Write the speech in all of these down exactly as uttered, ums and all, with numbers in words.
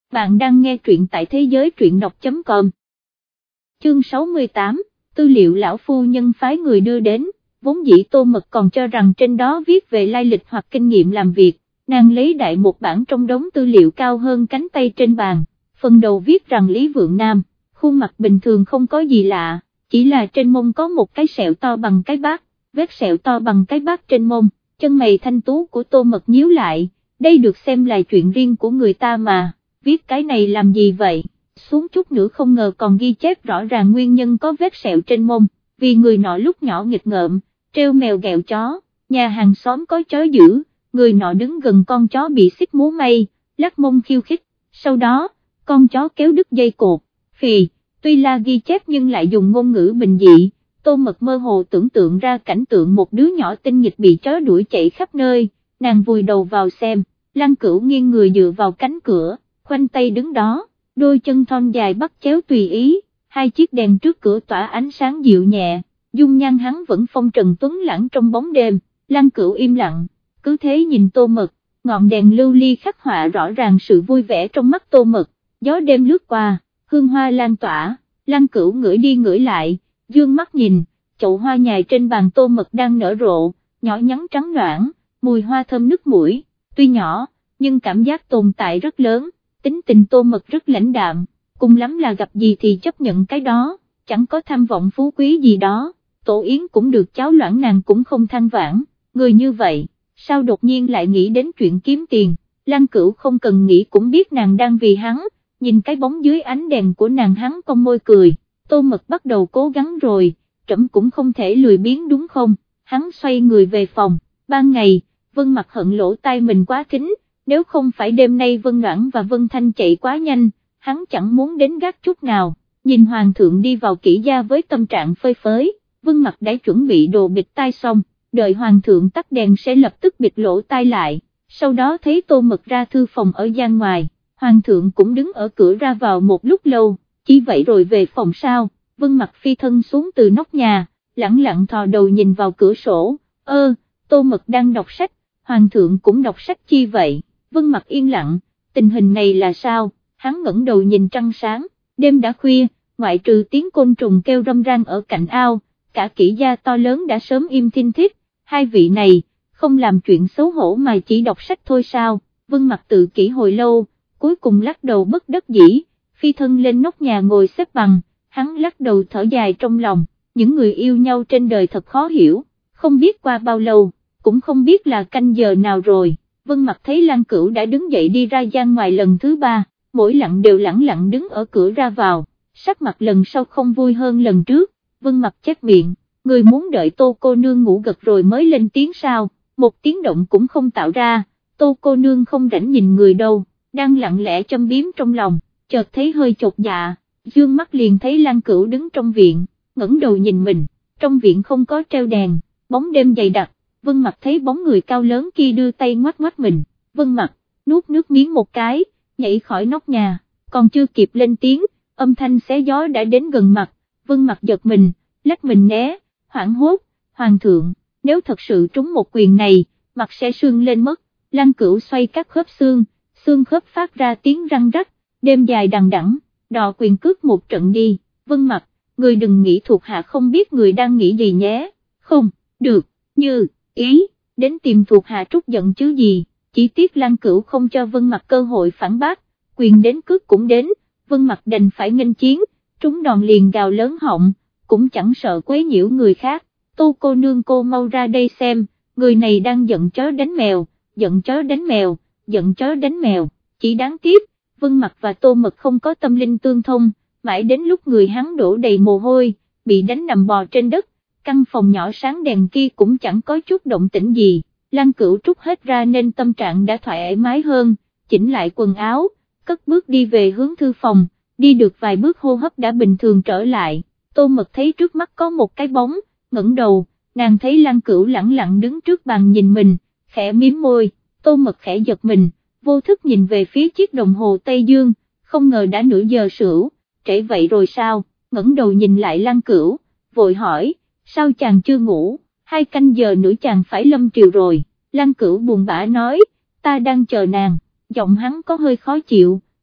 bạn đang nghe truyện tại thế giới truyện đọc chấm com. Chương sáu mươi tám, tư liệu lão phu nhân phái người đưa đến, vốn dĩ Tô Mật còn cho rằng trên đó viết về lai lịch hoặc kinh nghiệm làm việc, nàng lấy đại một bản trong đống tư liệu cao hơn cánh tay trên bàn, phần đầu viết rằng Lý Vượng Nam, khuôn mặt bình thường không có gì lạ, chỉ là trên mông có một cái sẹo to bằng cái bát, vết sẹo to bằng cái bát trên mông, chân mày thanh tú của Tô Mật nhíu lại, đây được xem là chuyện riêng của người ta mà, viết cái này làm gì vậy, xuống chút nữa không ngờ còn ghi chép rõ ràng nguyên nhân có vết sẹo trên mông, vì người nọ lúc nhỏ nghịch ngợm, treo mèo ghẹo chó, nhà hàng xóm có chó dữ, người nọ đứng gần con chó bị xích múa may, lắc mông khiêu khích, sau đó, con chó kéo đứt dây cột, phì, tuy là ghi chép nhưng lại dùng ngôn ngữ bình dị, Tô Mật mơ hồ tưởng tượng ra cảnh tượng một đứa nhỏ tinh nghịch bị chó đuổi chạy khắp nơi, nàng vùi đầu vào xem, Lăng Cửu nghiêng người dựa vào cánh cửa, khoanh tay đứng đó, đôi chân thon dài bắt chéo tùy ý, hai chiếc đèn trước cửa tỏa ánh sáng dịu nhẹ, dung nhan hắn vẫn phong trần tuấn lãng trong bóng đêm, Lăng Cửu im lặng, cứ thế nhìn Tô Mật, ngọn đèn lưu ly khắc họa rõ ràng sự vui vẻ trong mắt Tô Mật, gió đêm lướt qua, hương hoa lan tỏa, Lăng Cửu ngửi đi ngửi lại, dương mắt nhìn, chậu hoa nhài trên bàn Tô Mật đang nở rộ, nhỏ nhắn trắng noãn, mùi hoa thơm nức mũi, tuy nhỏ, nhưng cảm giác tồn tại rất lớn, tính tình Tô Mật rất lãnh đạm, cùng lắm là gặp gì thì chấp nhận cái đó, chẳng có tham vọng phú quý gì đó, tổ yến cũng được cháo loãng nàng cũng không than vãn, người như vậy, sao đột nhiên lại nghĩ đến chuyện kiếm tiền, Lăng Cửu không cần nghĩ cũng biết nàng đang vì hắn, nhìn cái bóng dưới ánh đèn của nàng hắn cong môi cười, Tô Mật bắt đầu cố gắng rồi, trẫm cũng không thể lười biếng đúng không, hắn xoay người về phòng, ban ngày, Vân Mặc hận lỗ tai mình quá thính, nếu không phải đêm nay Vân Noãn và Vân Thanh chạy quá nhanh, hắn chẳng muốn đến gác chút nào, nhìn Hoàng thượng đi vào kỹ gia với tâm trạng phơi phới, Vân Mặc đã chuẩn bị đồ bịt tai xong, đợi Hoàng thượng tắt đèn sẽ lập tức bịt lỗ tai lại, sau đó thấy Tô Mật ra thư phòng ở gian ngoài, Hoàng thượng cũng đứng ở cửa ra vào một lúc lâu, chỉ vậy rồi về phòng sao, Vân Mặc phi thân xuống từ nóc nhà, lẳng lặng thò đầu nhìn vào cửa sổ, ơ, Tô Mật đang đọc sách, Hoàng thượng cũng đọc sách chi vậy, Vân Mặc yên lặng, tình hình này là sao, hắn ngẩng đầu nhìn trăng sáng, đêm đã khuya, ngoại trừ tiếng côn trùng kêu râm ran ở cạnh ao, cả kỹ gia to lớn đã sớm im thinh thít, hai vị này, không làm chuyện xấu hổ mà chỉ đọc sách thôi sao, Vân Mặc tự kỷ hồi lâu, cuối cùng lắc đầu bất đắc dĩ, phi thân lên nóc nhà ngồi xếp bằng, hắn lắc đầu thở dài trong lòng, những người yêu nhau trên đời thật khó hiểu, không biết qua bao lâu, cũng không biết là canh giờ nào rồi, Vân Mặc thấy Lăng Cửu đã đứng dậy đi ra gian ngoài lần thứ ba, mỗi lặng đều lẳng lặng đứng ở cửa ra vào, sắc mặt lần sau không vui hơn lần trước, Vân Mặc chép miệng, người muốn đợi Tô cô nương ngủ gật rồi mới lên tiếng sao, một tiếng động cũng không tạo ra, Tô cô nương không rảnh nhìn người đâu, đang lặng lẽ châm biếm trong lòng, chợt thấy hơi chột dạ, dương mắt liền thấy Lăng Cửu đứng trong viện, ngẩng đầu nhìn mình, trong viện không có treo đèn, bóng đêm dày đặc, Vân Mặc thấy bóng người cao lớn kia đưa tay ngoắt ngoắt mình, Vân Mặc, nuốt nước miếng một cái, nhảy khỏi nóc nhà, còn chưa kịp lên tiếng, âm thanh xé gió đã đến gần mặt, Vân Mặc giật mình, lách mình né, hoảng hốt, Hoàng thượng, nếu thật sự trúng một quyền này, mặt sẽ sưng lên mất, Lăng Cửu xoay các khớp xương, xương khớp phát ra tiếng răng rắc, đêm dài đằng đẵng, đọ quyền cước một trận đi, Vân Mặc, người đừng nghĩ thuộc hạ không biết người đang nghĩ gì nhé, không, được, như, ý, đến tìm thuộc hạ trút giận chứ gì, chỉ tiếc Lăng Cửu không cho Vân Mặc cơ hội phản bác, quyền đến cước cũng đến, Vân Mặc đành phải nghênh chiến, trúng đòn liền gào lớn họng, cũng chẳng sợ quấy nhiễu người khác, Tô cô nương cô mau ra đây xem, người này đang giận chó đánh mèo, giận chó đánh mèo, giận chó đánh mèo, chỉ đáng tiếc, Vân Mặc và Tô Mật không có tâm linh tương thông, mãi đến lúc người hắn đổ đầy mồ hôi, bị đánh nằm bò trên đất, căn phòng nhỏ sáng đèn kia cũng chẳng có chút động tĩnh gì, Lăng Cửu trút hết ra nên tâm trạng đã thoải mái hơn, chỉnh lại quần áo, cất bước đi về hướng thư phòng, đi được vài bước hô hấp đã bình thường trở lại, Tô Mật thấy trước mắt có một cái bóng, ngẩng đầu, nàng thấy Lăng Cửu lẳng lặng đứng trước bàn nhìn mình, khẽ mím môi, Tô Mật khẽ giật mình, vô thức nhìn về phía chiếc đồng hồ Tây Dương, không ngờ đã nửa giờ sửu, trễ vậy rồi sao, ngẩng đầu nhìn lại Lăng Cửu, vội hỏi, sao chàng chưa ngủ, hai canh giờ nữa chàng phải lâm triều rồi, Lăng Cửu buồn bã nói, ta đang chờ nàng, giọng hắn có hơi khó chịu,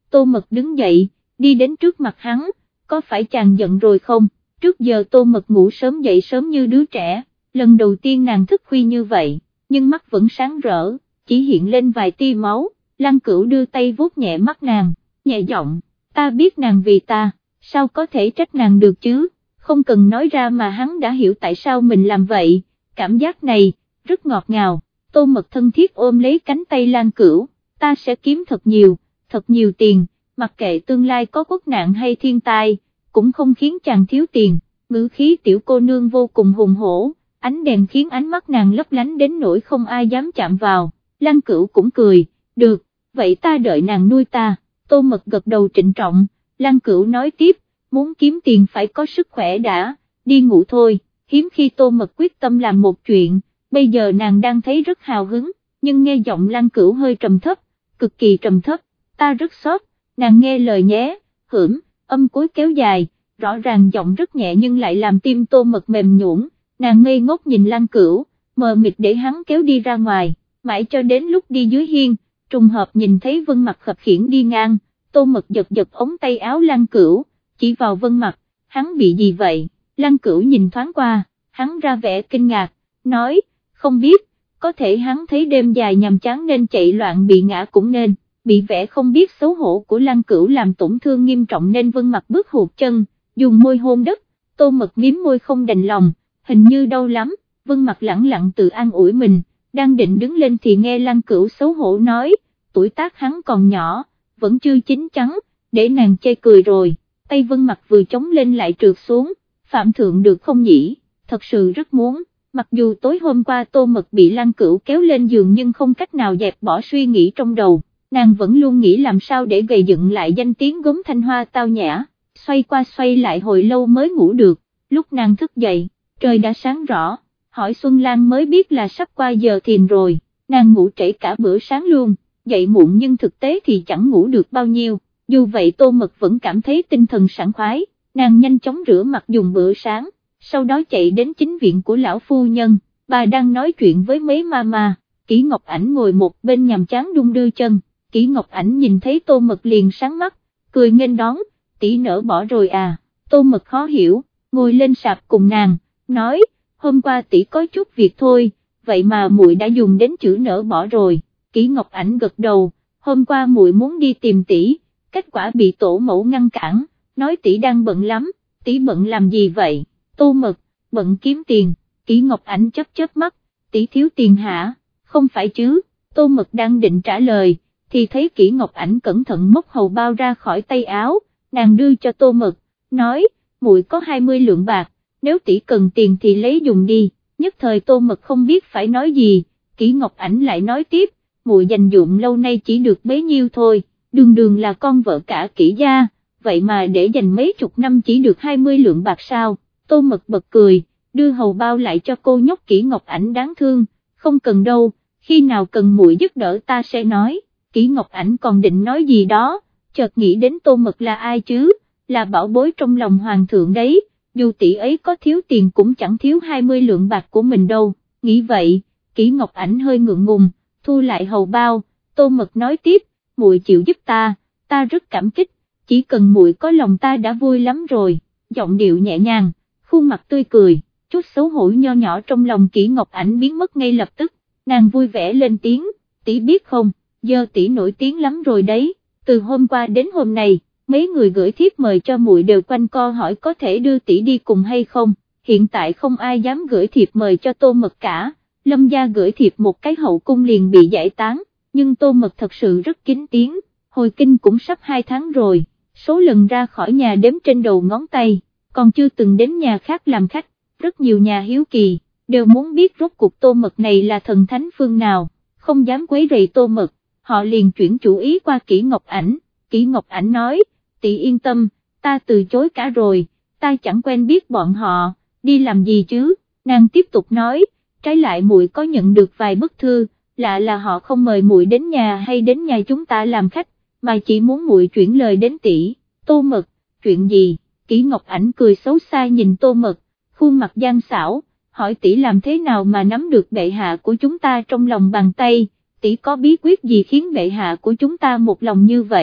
Tô Mật đứng dậy, đi đến trước mặt hắn, có phải chàng giận rồi không? Trước giờ Tô Mật ngủ sớm dậy sớm như đứa trẻ, lần đầu tiên nàng thức khuya như vậy, nhưng mắt vẫn sáng rỡ, chỉ hiện lên vài tia máu. Lăng Cửu đưa tay vuốt nhẹ mắt nàng, nhẹ giọng, ta biết nàng vì ta, sao có thể trách nàng được chứ, không cần nói ra mà hắn đã hiểu tại sao mình làm vậy, cảm giác này, rất ngọt ngào. Tô Mật thân thiết ôm lấy cánh tay Lăng Cửu, ta sẽ kiếm thật nhiều, thật nhiều tiền, mặc kệ tương lai có quốc nạn hay thiên tai, cũng không khiến chàng thiếu tiền. Ngữ khí tiểu cô nương vô cùng hùng hổ, ánh đèn khiến ánh mắt nàng lấp lánh đến nỗi không ai dám chạm vào. Lăng Cửu cũng cười, được, vậy ta đợi nàng nuôi ta. Tô Mật gật đầu trịnh trọng. Lăng Cửu nói tiếp, muốn kiếm tiền phải có sức khỏe đã, đi ngủ thôi. Hiếm khi Tô Mật quyết tâm làm một chuyện, bây giờ nàng đang thấy rất hào hứng, nhưng nghe giọng Lăng Cửu hơi trầm thấp, cực kỳ trầm thấp, ta rất sốt, nàng nghe lời nhé, hửm, âm cuối kéo dài, rõ ràng giọng rất nhẹ nhưng lại làm tim Tô Mật mềm nhũn, nàng ngây ngốc nhìn Lăng Cửu, mờ mịt để hắn kéo đi ra ngoài, mãi cho đến lúc đi dưới hiên, trùng hợp nhìn thấy Vân Mặc khập khiễng đi ngang, Tô Mật giật giật ống tay áo Lăng Cửu, chỉ vào Vân Mặc, hắn bị gì vậy? Lăng Cửu nhìn thoáng qua, hắn ra vẻ kinh ngạc, nói, không biết, có thể hắn thấy đêm dài nhàm chán nên chạy loạn bị ngã cũng nên, bị vẻ không biết xấu hổ của Lăng Cửu làm tổn thương nghiêm trọng nên Vân Mặc bước hụt chân, dùng môi hôn đất. Tô Mật miếm môi không đành lòng, hình như đau lắm. Vân Mặc lẳng lặng tự an ủi mình, đang định đứng lên thì nghe Lăng Cửu xấu hổ nói, tuổi tác hắn còn nhỏ, vẫn chưa chín chắn, để nàng chê cười rồi. Tay Vân Mặc vừa chống lên lại trượt xuống, phạm thượng được không nhỉ, thật sự rất muốn. Mặc dù tối hôm qua Tô Mật bị Lăng Cửu kéo lên giường nhưng không cách nào dẹp bỏ suy nghĩ trong đầu, nàng vẫn luôn nghĩ làm sao để gầy dựng lại danh tiếng gốm Thanh Hoa tao nhã, xoay qua xoay lại hồi lâu mới ngủ được. Lúc nàng thức dậy, trời đã sáng rõ, hỏi Xuân Lan mới biết là sắp qua giờ thiền rồi, nàng ngủ trễ cả bữa sáng luôn, dậy muộn nhưng thực tế thì chẳng ngủ được bao nhiêu, dù vậy Tô Mật vẫn cảm thấy tinh thần sảng khoái, nàng nhanh chóng rửa mặt dùng bữa sáng, sau đó chạy đến chính viện của lão phu nhân, bà đang nói chuyện với mấy mama, Kỷ Ngọc Ảnh ngồi một bên nhàm chán đung đưa chân, Kỷ Ngọc Ảnh nhìn thấy Tô Mật liền sáng mắt, cười nghênh đón, tỷ nỡ bỏ rồi à? Tô Mật khó hiểu, ngồi lên sạp cùng nàng, nói, hôm qua tỷ có chút việc thôi, vậy mà muội đã dùng đến chữ nỡ bỏ rồi. Kỷ Ngọc Ảnh gật đầu, hôm qua muội muốn đi tìm tỷ, kết quả bị tổ mẫu ngăn cản, nói tỷ đang bận lắm, tỷ bận làm gì vậy? Tô Mật, bận kiếm tiền. Kỷ Ngọc Ảnh chớp chớp mắt, tỷ thiếu tiền hả? Không phải chứ. Tô Mật đang định trả lời, thì thấy Kỷ Ngọc Ảnh cẩn thận móc hầu bao ra khỏi tay áo, nàng đưa cho Tô Mật, nói, muội có hai mươi lượng bạc, nếu tỷ cần tiền thì lấy dùng đi. Nhất thời Tô Mật không biết phải nói gì, Kỷ Ngọc Ảnh lại nói tiếp, muội dành dụm lâu nay chỉ được bấy nhiêu thôi, đường đường là con vợ cả Kỷ gia, vậy mà để dành mấy chục năm chỉ được hai mươi lượng bạc sao? Tô Mật bật cười, đưa hầu bao lại cho cô nhóc Kỷ Ngọc Ảnh đáng thương, không cần đâu, khi nào cần muội giúp đỡ ta sẽ nói. Kỷ Ngọc Ảnh còn định nói gì đó, chợt nghĩ đến Tô Mật là ai chứ, là bảo bối trong lòng hoàng thượng đấy, dù tỷ ấy có thiếu tiền cũng chẳng thiếu hai mươi lượng bạc của mình đâu. Nghĩ vậy, Kỷ Ngọc Ảnh hơi ngượng ngùng, thu lại hầu bao. Tô Mật nói tiếp, muội chịu giúp ta, ta rất cảm kích, chỉ cần muội có lòng ta đã vui lắm rồi. Giọng điệu nhẹ nhàng, khuôn mặt tươi cười, chút xấu hổ nho nhỏ trong lòng Kỷ Ngọc Ảnh biến mất ngay lập tức, nàng vui vẻ lên tiếng, tỷ biết không, giờ tỷ nổi tiếng lắm rồi đấy, từ hôm qua đến hôm nay, mấy người gửi thiếp mời cho muội đều quanh co hỏi có thể đưa tỷ đi cùng hay không, hiện tại không ai dám gửi thiệp mời cho Tô Mật cả, Lâm gia gửi thiệp một cái hậu cung liền bị giải tán, nhưng Tô Mật thật sự rất kín tiếng, hồi kinh cũng sắp hai tháng rồi, số lần ra khỏi nhà đếm trên đầu ngón tay, còn chưa từng đến nhà khác làm khách, rất nhiều nhà hiếu kỳ, đều muốn biết rốt cuộc Tô Mật này là thần thánh phương nào, không dám quấy rầy Tô Mật, họ liền chuyển chủ ý qua Kỷ Ngọc Ảnh. Kỷ Ngọc Ảnh nói, tỷ yên tâm, ta từ chối cả rồi, ta chẳng quen biết bọn họ, đi làm gì chứ? Nàng tiếp tục nói, trái lại muội có nhận được vài bức thư, lạ là họ không mời muội đến nhà hay đến nhà chúng ta làm khách, mà chỉ muốn muội chuyển lời đến tỷ. Tô Mật, chuyện gì? Kỷ Ngọc Ảnh cười xấu xa nhìn Tô Mật, khuôn mặt gian xảo, hỏi tỷ làm thế nào mà nắm được bệ hạ của chúng ta trong lòng bàn tay, tỷ có bí quyết gì khiến bệ hạ của chúng ta một lòng như vậy?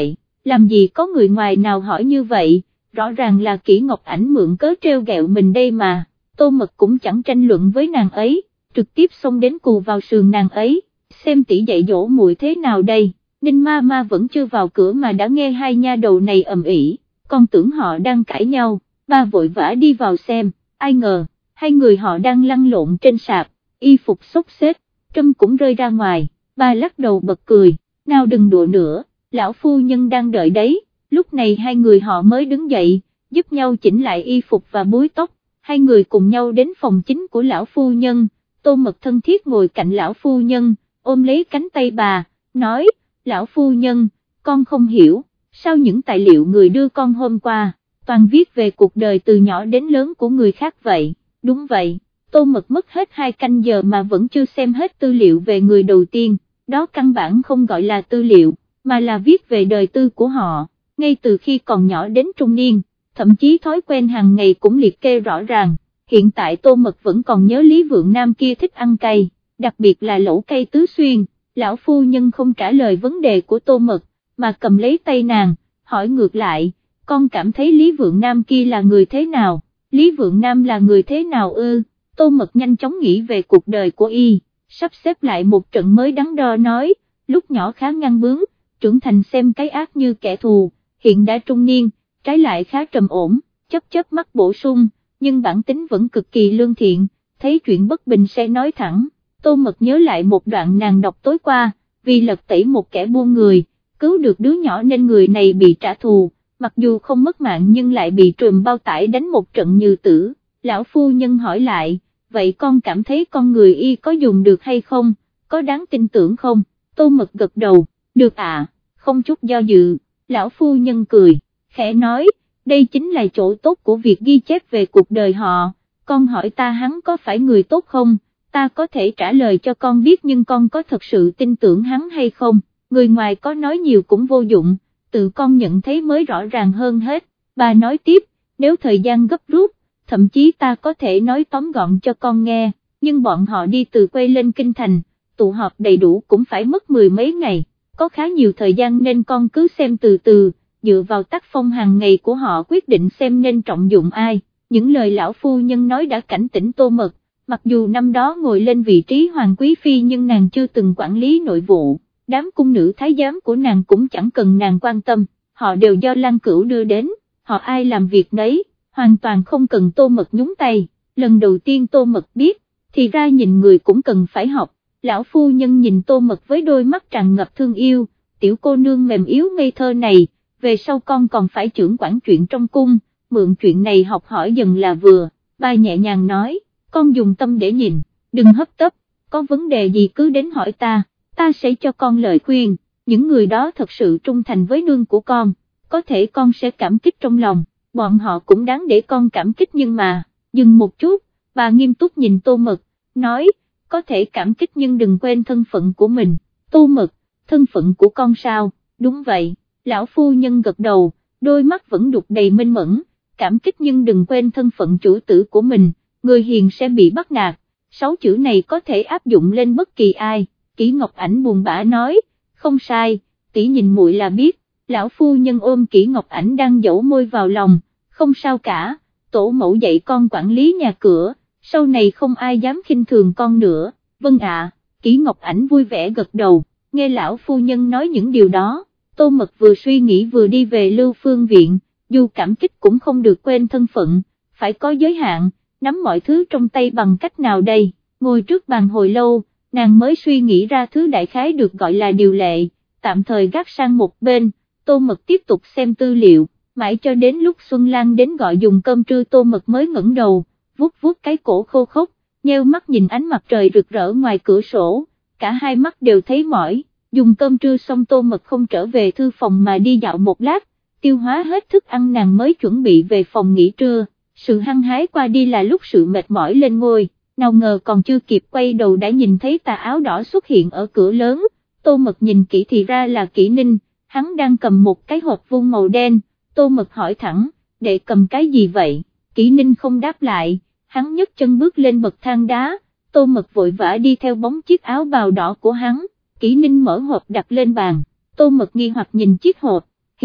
làm gì có người ngoài nào hỏi như vậy, rõ ràng là Kỷ Ngọc Ảnh mượn cớ trêu ghẹo mình đây mà. Tô Mật cũng chẳng tranh luận với nàng ấy, trực tiếp xông đến cù vào sườn nàng ấy, xem tỷ dạy dỗ muội thế nào đây. Ninh ma ma vẫn chưa vào cửa mà đã nghe hai nha đầu này ầm ĩ, con tưởng họ đang cãi nhau, ba vội vã đi vào xem, ai ngờ, hai người họ đang lăn lộn trên sạp, y phục xốc xếch, trâm cũng rơi ra ngoài, ba lắc đầu bật cười, nào đừng đùa nữa, lão phu nhân đang đợi đấy. Lúc này hai người họ mới đứng dậy, giúp nhau chỉnh lại y phục và búi tóc, hai người cùng nhau đến phòng chính của lão phu nhân. Tô Mật thân thiết ngồi cạnh lão phu nhân, ôm lấy cánh tay bà, nói, lão phu nhân, con không hiểu, sao những tài liệu người đưa con hôm qua, toàn viết về cuộc đời từ nhỏ đến lớn của người khác vậy. Đúng vậy, Tô Mật mất hết hai canh giờ mà vẫn chưa xem hết tư liệu về người đầu tiên, đó căn bản không gọi là tư liệu, mà là viết về đời tư của họ, ngay từ khi còn nhỏ đến trung niên, thậm chí thói quen hàng ngày cũng liệt kê rõ ràng. Hiện tại Tô Mật vẫn còn nhớ Lý Vượng Nam kia thích ăn cay, đặc biệt là lẩu cay Tứ Xuyên. Lão phu nhân không trả lời vấn đề của Tô Mật, mà cầm lấy tay nàng, hỏi ngược lại, con cảm thấy Lý Vượng Nam kia là người thế nào? Lý Vượng Nam là người thế nào ư? Tô Mật nhanh chóng nghĩ về cuộc đời của y, sắp xếp lại một trận mới đắn đo nói, lúc nhỏ khá ngang bướng, trưởng thành xem cái ác như kẻ thù, hiện đã trung niên, trái lại khá trầm ổn, chớp chớp mắt bổ sung, nhưng bản tính vẫn cực kỳ lương thiện, thấy chuyện bất bình sẽ nói thẳng. Tô Mật nhớ lại một đoạn nàng đọc tối qua, vì lật tẩy một kẻ buôn người, cứu được đứa nhỏ nên người này bị trả thù, mặc dù không mất mạng nhưng lại bị trùm bao tải đánh một trận như tử. Lão phu nhân hỏi lại, vậy con cảm thấy con người y có dùng được hay không, có đáng tin tưởng không? Tô Mật gật đầu, được ạ, không chút do dự. Lão phu nhân cười, khẽ nói, đây chính là chỗ tốt của việc ghi chép về cuộc đời họ, con hỏi ta hắn có phải người tốt không? Ta có thể trả lời cho con biết nhưng con có thật sự tin tưởng hắn hay không, người ngoài có nói nhiều cũng vô dụng, tự con nhận thấy mới rõ ràng hơn hết. Bà nói tiếp, nếu thời gian gấp rút, thậm chí ta có thể nói tóm gọn cho con nghe, nhưng bọn họ đi từ quê lên kinh thành, tụ họp đầy đủ cũng phải mất mười mấy ngày, có khá nhiều thời gian nên con cứ xem từ từ, dựa vào tác phong hàng ngày của họ quyết định xem nên trọng dụng ai. Những lời lão phu nhân nói đã cảnh tỉnh Tô Mật. Mặc dù năm đó ngồi lên vị trí hoàng quý phi nhưng nàng chưa từng quản lý nội vụ, đám cung nữ thái giám của nàng cũng chẳng cần nàng quan tâm, họ đều do Lan Cửu đưa đến, họ ai làm việc nấy, hoàn toàn không cần Tô Mật nhúng tay. Lần đầu tiên Tô Mật biết, thì ra nhìn người cũng cần phải học. Lão phu nhân nhìn Tô Mật với đôi mắt tràn ngập thương yêu, tiểu cô nương mềm yếu ngây thơ này, về sau con còn phải trưởng quản chuyện trong cung, mượn chuyện này học hỏi dần là vừa. Ba nhẹ nhàng nói, con dùng tâm để nhìn, đừng hấp tấp, có vấn đề gì cứ đến hỏi ta, ta sẽ cho con lời khuyên. Những người đó thật sự trung thành với nương của con, có thể con sẽ cảm kích trong lòng, bọn họ cũng đáng để con cảm kích nhưng mà, dừng một chút, bà nghiêm túc nhìn Tô Mật, nói, có thể cảm kích nhưng đừng quên thân phận của mình. Tô Mật, thân phận của con sao? Đúng vậy, lão phu nhân gật đầu, đôi mắt vẫn đục đầy minh mẫn, cảm kích nhưng đừng quên thân phận chủ tử của mình, người hiền sẽ bị bắt nạt, sáu chữ này có thể áp dụng lên bất kỳ ai. Kỷ Ngọc Ảnh buồn bã nói, không sai, tỷ nhìn muội là biết. Lão phu nhân ôm Kỷ Ngọc Ảnh đang dẫu môi vào lòng, không sao cả, tổ mẫu dạy con quản lý nhà cửa, sau này không ai dám khinh thường con nữa. Vâng ạ. Kỷ Ngọc Ảnh vui vẻ gật đầu, nghe lão phu nhân nói những điều đó, Tô Mật vừa suy nghĩ vừa đi về Lưu Phương Viện, dù cảm kích cũng không được quên thân phận, phải có giới hạn, nắm mọi thứ trong tay bằng cách nào đây. Ngồi trước bàn hồi lâu, nàng mới suy nghĩ ra thứ đại khái được gọi là điều lệ, tạm thời gác sang một bên. Tô Mật tiếp tục xem tư liệu, mãi cho đến lúc Xuân Lan đến gọi dùng cơm trưa Tô Mật mới ngẩng đầu, vuốt vuốt cái cổ khô khốc, nheo mắt nhìn ánh mặt trời rực rỡ ngoài cửa sổ, cả hai mắt đều thấy mỏi. Dùng cơm trưa xong Tô Mật không trở về thư phòng mà đi dạo một lát, tiêu hóa hết thức ăn nàng mới chuẩn bị về phòng nghỉ trưa. Sự hăng hái qua đi là lúc sự mệt mỏi lên ngôi, nào ngờ còn chưa kịp quay đầu đã nhìn thấy tà áo đỏ xuất hiện ở cửa lớn. Tô Mật nhìn kỹ thì ra là Kỷ Ninh, hắn đang cầm một cái hộp vuông màu đen. Tô Mật hỏi thẳng, đệ cầm cái gì vậy? Kỷ Ninh không đáp lại, hắn nhấc chân bước lên bậc thang đá. Tô Mật vội vã đi theo bóng chiếc áo bào đỏ của hắn. Kỷ Ninh mở hộp đặt lên bàn, Tô Mật nghi hoặc nhìn chiếc hộp, hít,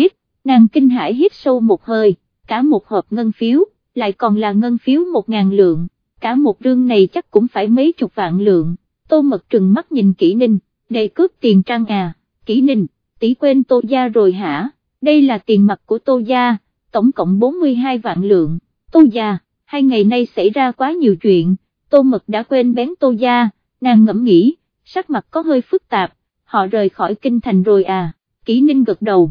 nàng kinh hãi hít sâu một hơi, cả một hộp ngân phiếu, lại còn là ngân phiếu một ngàn lượng, cả một rương này chắc cũng phải mấy chục vạn lượng. Tô Mật trừng mắt nhìn Kỷ Ninh, để cướp tiền Trang à? Kỷ Ninh, tỷ quên Tô gia rồi hả? Đây là tiền mặt của Tô gia, tổng cộng bốn mươi hai vạn lượng. Tô gia, hai ngày nay xảy ra quá nhiều chuyện, Tô Mật đã quên bén Tô gia, nàng ngẫm nghĩ, sắc mặt có hơi phức tạp, họ rời khỏi kinh thành rồi à? Kỷ Ninh gật đầu.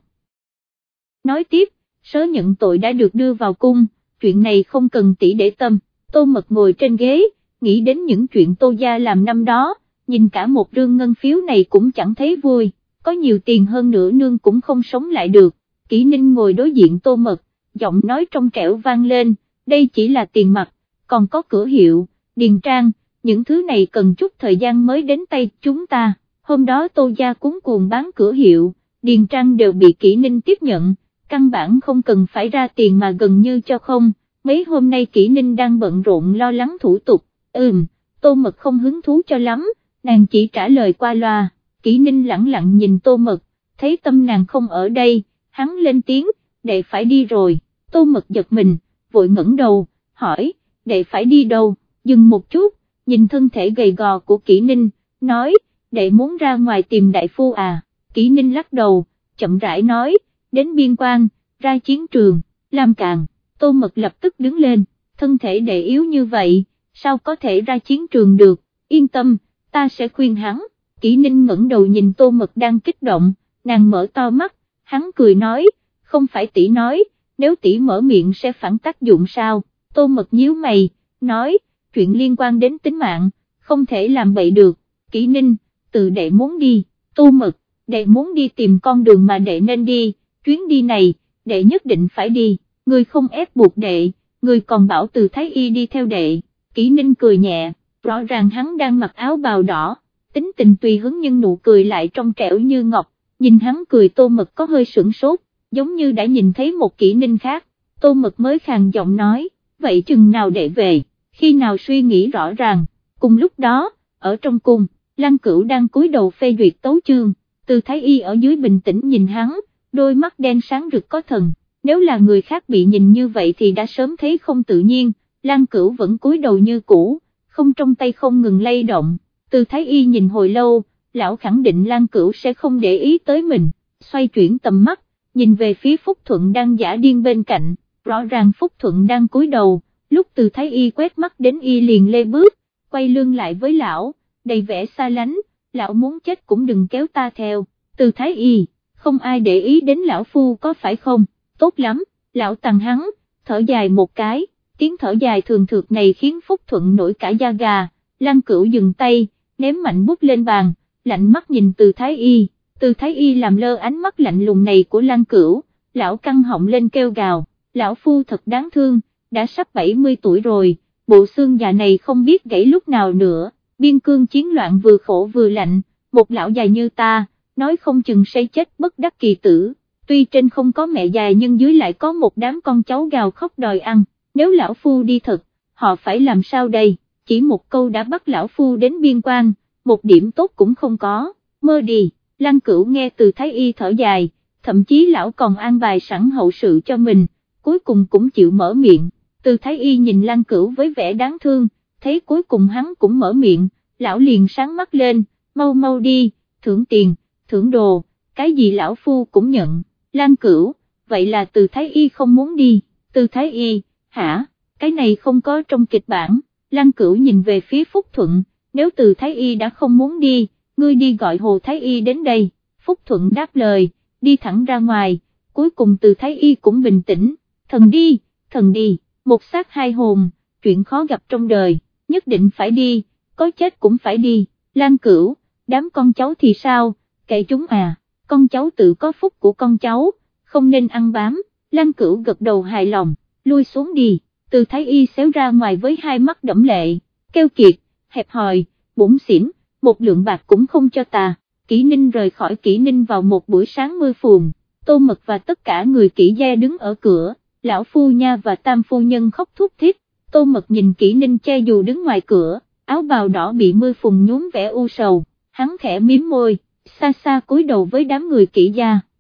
Nói tiếp, sớ nhận tội đã được đưa vào cung, chuyện này không cần tỷ để tâm. Tô Mật ngồi trên ghế, nghĩ đến những chuyện Tô gia làm năm đó, nhìn cả một rương ngân phiếu này cũng chẳng thấy vui, có nhiều tiền hơn nữa nương cũng không sống lại được. Kỷ Ninh ngồi đối diện Tô Mật, giọng nói trong trẻo vang lên, đây chỉ là tiền mặt, còn có cửa hiệu, điền trang, những thứ này cần chút thời gian mới đến tay chúng ta. Hôm đó Tô gia cuống cuồng bán cửa hiệu, điền trang đều bị Kỷ Ninh tiếp nhận, căn bản không cần phải ra tiền mà gần như cho không. Mấy hôm nay Kỷ Ninh đang bận rộn lo lắng thủ tục, ừm, Tô Mật không hứng thú cho lắm, nàng chỉ trả lời qua loa. Kỷ Ninh lẳng lặng nhìn Tô Mật, thấy tâm nàng không ở đây, hắn lên tiếng, đệ phải đi rồi. Tô Mật giật mình, vội ngẩng đầu, hỏi, đệ phải đi đâu? Dừng một chút, nhìn thân thể gầy gò của Kỷ Ninh, nói, đệ muốn ra ngoài tìm đại phu à? Kỷ Ninh lắc đầu, chậm rãi nói, đến biên quan, ra chiến trường, làm càng. Tô Mật lập tức đứng lên, thân thể đệ yếu như vậy, sao có thể ra chiến trường được, yên tâm, ta sẽ khuyên hắn. Kỷ Ninh ngẩng đầu nhìn Tô Mật đang kích động, nàng mở to mắt, hắn cười nói, không phải tỷ nói, nếu tỷ mở miệng sẽ phản tác dụng sao? Tô Mật nhíu mày, nói, chuyện liên quan đến tính mạng, không thể làm bậy được. Kỷ Ninh, tự đệ muốn đi. Tô Mật, đệ muốn đi tìm con đường mà đệ nên đi, chuyến đi này, đệ nhất định phải đi. Người không ép buộc đệ, người còn bảo Từ Thái Y đi theo đệ. Kỷ Ninh cười nhẹ, rõ ràng hắn đang mặc áo bào đỏ, tính tình tùy hứng nhưng nụ cười lại trong trẻo như ngọc, nhìn hắn cười Tô Mật có hơi sửng sốt, giống như đã nhìn thấy một Kỷ Ninh khác. Tô Mật mới khàn giọng nói, vậy chừng nào đệ về, khi nào suy nghĩ rõ ràng. Cùng lúc đó, ở trong cung, Lăng Cửu đang cúi đầu phê duyệt tấu chương, Từ Thái Y ở dưới bình tĩnh nhìn hắn, đôi mắt đen sáng rực có thần. Nếu là người khác bị nhìn như vậy thì đã sớm thấy không tự nhiên, Lăng Cửu vẫn cúi đầu như cũ, không trong tay không ngừng lay động. Từ Thái Y nhìn hồi lâu, lão khẳng định Lăng Cửu sẽ không để ý tới mình, xoay chuyển tầm mắt, nhìn về phía Phúc Thuận đang giả điên bên cạnh, rõ ràng Phúc Thuận đang cúi đầu, lúc Từ Thái Y quét mắt đến y liền lê bước, quay lưng lại với lão, đầy vẻ xa lánh, lão muốn chết cũng đừng kéo ta theo. Từ Thái Y, không ai để ý đến lão phu có phải không? Tốt lắm, lão Tằng hắn, thở dài một cái, tiếng thở dài thường thượt này khiến Phúc Thuận nổi cả da gà. Lăng Cửu dừng tay, ném mạnh bút lên bàn, lạnh mắt nhìn Từ Thái Y, Từ Thái Y làm lơ ánh mắt lạnh lùng này của Lăng Cửu, lão căng họng lên kêu gào, lão phu thật đáng thương, đã sắp bảy mươi tuổi rồi, bộ xương già này không biết gãy lúc nào nữa, biên cương chiến loạn vừa khổ vừa lạnh, một lão già như ta, nói không chừng sẽ chết bất đắc kỳ tử. Tuy trên không có mẹ già nhưng dưới lại có một đám con cháu gào khóc đòi ăn, nếu lão phu đi thật, họ phải làm sao đây? Chỉ một câu đã bắt lão phu đến biên quan, một điểm tốt cũng không có, mơ đi. Lăng Cửu nghe Từ Thái Y thở dài, thậm chí lão còn an bài sẵn hậu sự cho mình, cuối cùng cũng chịu mở miệng. Từ Thái Y nhìn Lăng Cửu với vẻ đáng thương, thấy cuối cùng hắn cũng mở miệng, lão liền sáng mắt lên, mau mau đi, thưởng tiền, thưởng đồ, cái gì lão phu cũng nhận. Lăng Cửu, vậy là Từ Thái Y không muốn đi? Từ Thái Y, hả, cái này không có trong kịch bản. Lăng Cửu nhìn về phía Phúc Thuận, nếu Từ Thái Y đã không muốn đi, ngươi đi gọi Hồ Thái Y đến đây. Phúc Thuận đáp lời, đi thẳng ra ngoài, cuối cùng Từ Thái Y cũng bình tĩnh, thần đi, thần đi, một xác hai hồn, chuyện khó gặp trong đời, nhất định phải đi, có chết cũng phải đi. Lăng Cửu, đám con cháu thì sao, kệ chúng à, con cháu tự có phúc của con cháu, không nên ăn bám. Lăng Cửu gật đầu hài lòng, lui xuống đi. Từ Thái Y xéo ra ngoài với hai mắt đẫm lệ, keo kiệt, hẹp hòi, bủn xỉn, một lượng bạc cũng không cho ta. Kỷ Ninh rời khỏi Kỷ Ninh vào một buổi sáng mưa phùn, Tô Mật và tất cả người Kỷ gia đứng ở cửa, lão phu nha và tam phu nhân khóc thút thít. Tô Mật nhìn Kỷ Ninh che dù đứng ngoài cửa, áo bào đỏ bị mưa phùn nhuốm vẻ u sầu, hắn khẽ mím môi, xa xa cúi đầu với đám người Kỷ gia.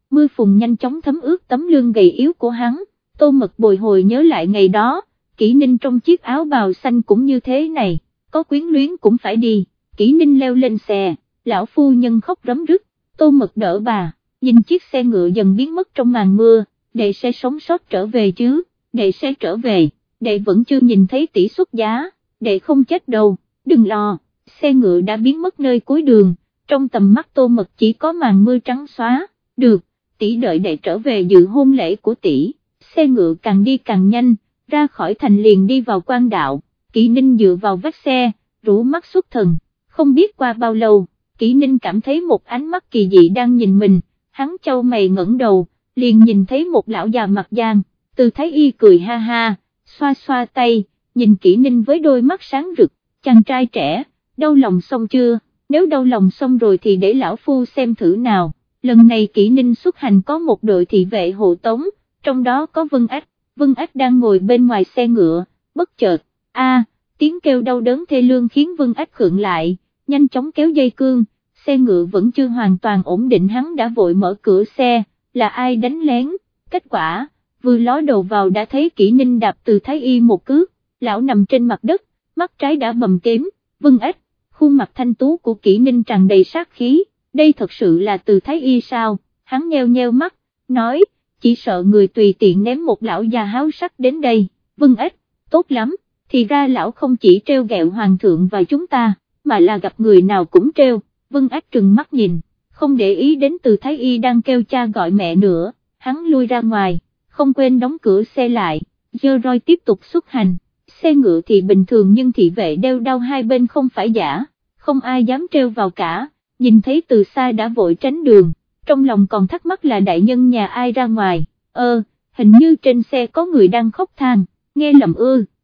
mưa phùn nhanh chóng thấm ướt tấm lưng gầy yếu của hắn. Tô Mật bồi hồi nhớ lại ngày đó, Kỷ Ninh trong chiếc áo bào xanh cũng như thế này, có quyến luyến cũng phải đi. Kỷ Ninh leo lên xe, lão phu nhân khóc rấm rứt. Tô Mật đỡ bà, nhìn chiếc xe ngựa dần biến mất trong màn mưa. Đệ sẽ sống sót trở về chứ, đệ sẽ trở về, đệ vẫn chưa nhìn thấy tỷ xuất giá, đệ không chết đâu, đừng lo. Xe ngựa đã biến mất nơi cuối đường, trong tầm mắt Tô Mật chỉ có màn mưa trắng xóa. Được, tỷ đợi đệ trở về dự hôn lễ của tỷ. Xe ngựa càng đi càng nhanh, ra khỏi thành liền đi vào quan đạo. Kỷ Ninh dựa vào vách xe, rũ mắt xuất thần. Không biết qua bao lâu, Kỷ Ninh cảm thấy một ánh mắt kỳ dị đang nhìn mình. Hắn chau mày ngẩng đầu, liền nhìn thấy một lão già mặt giang. Từ Thái Y cười ha ha, xoa xoa tay, nhìn Kỷ Ninh với đôi mắt sáng rực. Chàng trai trẻ, đau lòng xong chưa? Nếu đau lòng xong rồi thì để lão phu xem thử nào. Lần này Kỷ Ninh xuất hành có một đội thị vệ hộ tống, trong đó có Vân Ách. Vân Ách đang ngồi bên ngoài xe ngựa, bất chợt, a, tiếng kêu đau đớn thê lương khiến Vân Ách khựng lại, nhanh chóng kéo dây cương. Xe ngựa vẫn chưa hoàn toàn ổn định, hắn đã vội mở cửa xe. Là ai đánh lén? Kết quả, vừa ló đầu vào đã thấy Kỷ Ninh đạp Từ Thái Y một cước, lão nằm trên mặt đất, mắt trái đã bầm tím. Vân Ách, khuôn mặt thanh tú của Kỷ Ninh tràn đầy sát khí, đây thật sự là Từ Thái Y sao? Hắn nheo nheo mắt, nói, chỉ sợ người tùy tiện ném một lão già háo sắc đến đây. Vân Ách, tốt lắm, thì ra lão không chỉ trêu ghẹo hoàng thượng và chúng ta, mà là gặp người nào cũng trêu. Vân Ách trừng mắt nhìn, không để ý đến Từ Thái Y đang kêu cha gọi mẹ nữa, hắn lui ra ngoài, không quên đóng cửa xe lại, giơ roi tiếp tục xuất hành. Xe ngựa thì bình thường nhưng thị vệ đeo đao hai bên không phải giả, không ai dám trêu vào cả, nhìn thấy từ xa đã vội tránh đường, trong lòng còn thắc mắc là đại nhân nhà ai ra ngoài, ơ, hình như trên xe có người đang khóc than, nghe lầm ư.